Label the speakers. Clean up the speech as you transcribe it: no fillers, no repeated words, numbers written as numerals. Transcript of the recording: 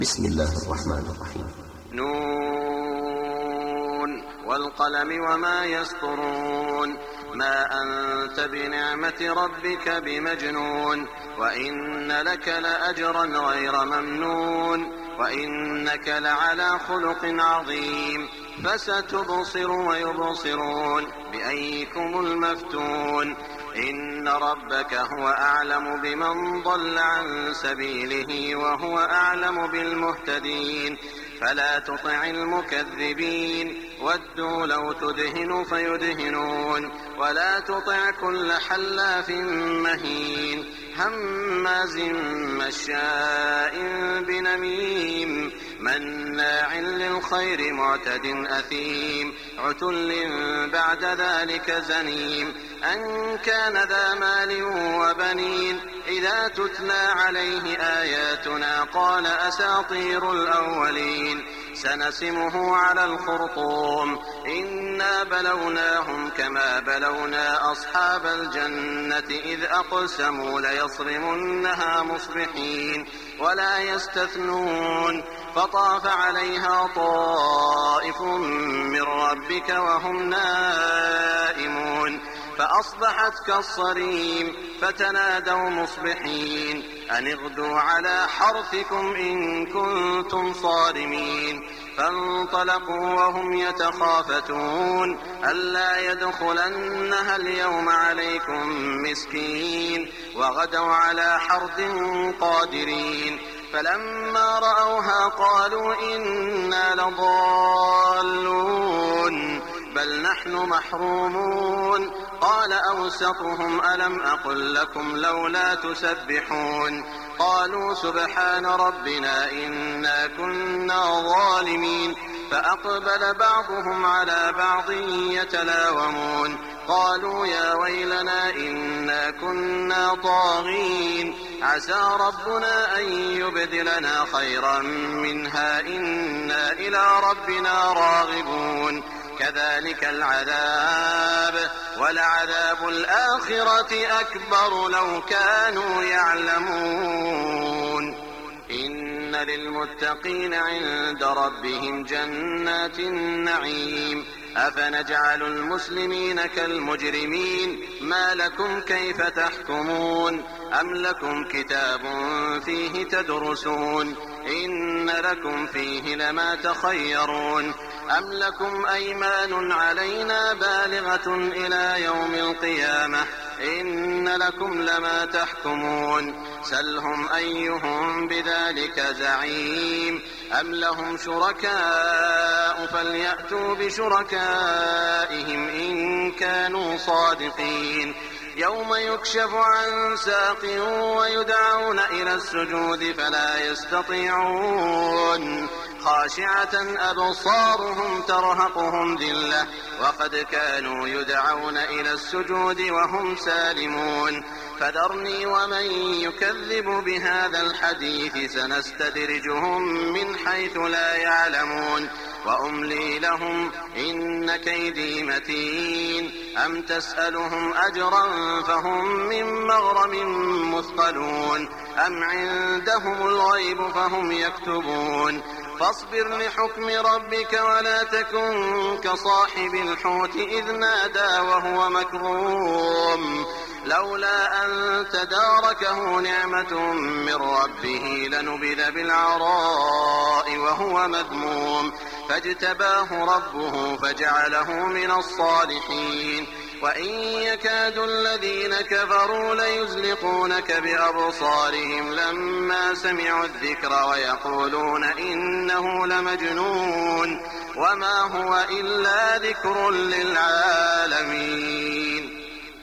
Speaker 1: بسم الله الرحمن الرحيم.
Speaker 2: نون والقلم وما يسطرون ما أنت بنعمة ربك بمجنون وإن لك لأجرا غير ممنون وإنك لعلى خلق عظيم فستبصر ويبصرون بأيكم المفتون إن ربك هو أعلم بمن ضل عن سبيله وهو أعلم بالمهتدين فلا تطع المكذبين ودوا لو تدهن فيدهنون ولا تطع كل حلاف مهين هماز مشاء بنميم مناع للخير معتد أثيم عتل بعد ذلك زنيم أن كان ذا مال وبنين إذا تتلى عليه آياتنا قال أساطير الأولين سنسمه على الخرطوم إنا بلوناهم كما بلونا أصحاب الجنة إذ أقسموا ليصرمنها مصبحين ولا يستثنون فطاف عليها طائف من ربك وهم نائمون فأصبحت كالصريم فتنادوا مصبحين أن اغدوا على حرثكم إن كنتم صارمين فانطلقوا وهم يتخافتون ألا يدخلنها اليوم عليكم مسكين وغدوا على حرد قادرين فلما رأوها قالوا إنا لضالون بل نحن محرومون قال أوسطهم ألم أقل لكم لولا تسبحون قالوا سبحان ربنا إنا كنا ظالمين فأقبل بعضهم على بعض يتلاومون قالوا يا ويلنا إنا كنا طاغين عسى ربنا أن يبدلنا خيرا منها إنا إلى ربنا راغبون كذلك العذاب ولعذاب الآخرة أكبر لو كانوا يعلمون إن للمتقين عند ربهم جنات النعيم أفنجعل المسلمين كالمجرمين ما لكم كيف تحكمون أم لكم كتاب فيه تدرسون إن لكم فيه لما تخيرون أم لكم أيمان علينا بالغة إلى يوم القيامة إن لكم لما تحكمون سلهم أيهم بذلك زعيم أم لهم شركاء فليأتوا بشركائهم إن كانوا صادقين يوم يكشف عن ساق ويدعون إلى السجود فلا يستطيعون خاشعة أبصارهم ترهقهم ذلة وقد كانوا يدعون إلى السجود وهم سالمون فذرني ومن يكذب بهذا الحديث سنستدرجهم من حيث لا يعلمون وأملي لهم إن كيدي متين أم تسألهم أجرا فهم من مغرم مثقلون أم عندهم الغيب فهم يكتبون فاصبر لحكم ربك ولا تكن كصاحب الحوت إذ نادى وهو مكظوم لولا أن تداركه نعمة من ربه لنبذ بالعراء وهو مذموم فاجتباه ربه فجعله من الصالحين وإن يكاد الذين كفروا ليزلقونك بأبصارهم لما سمعوا الذكر ويقولون إنه لمجنون وما هو إلا ذكر للعالمين.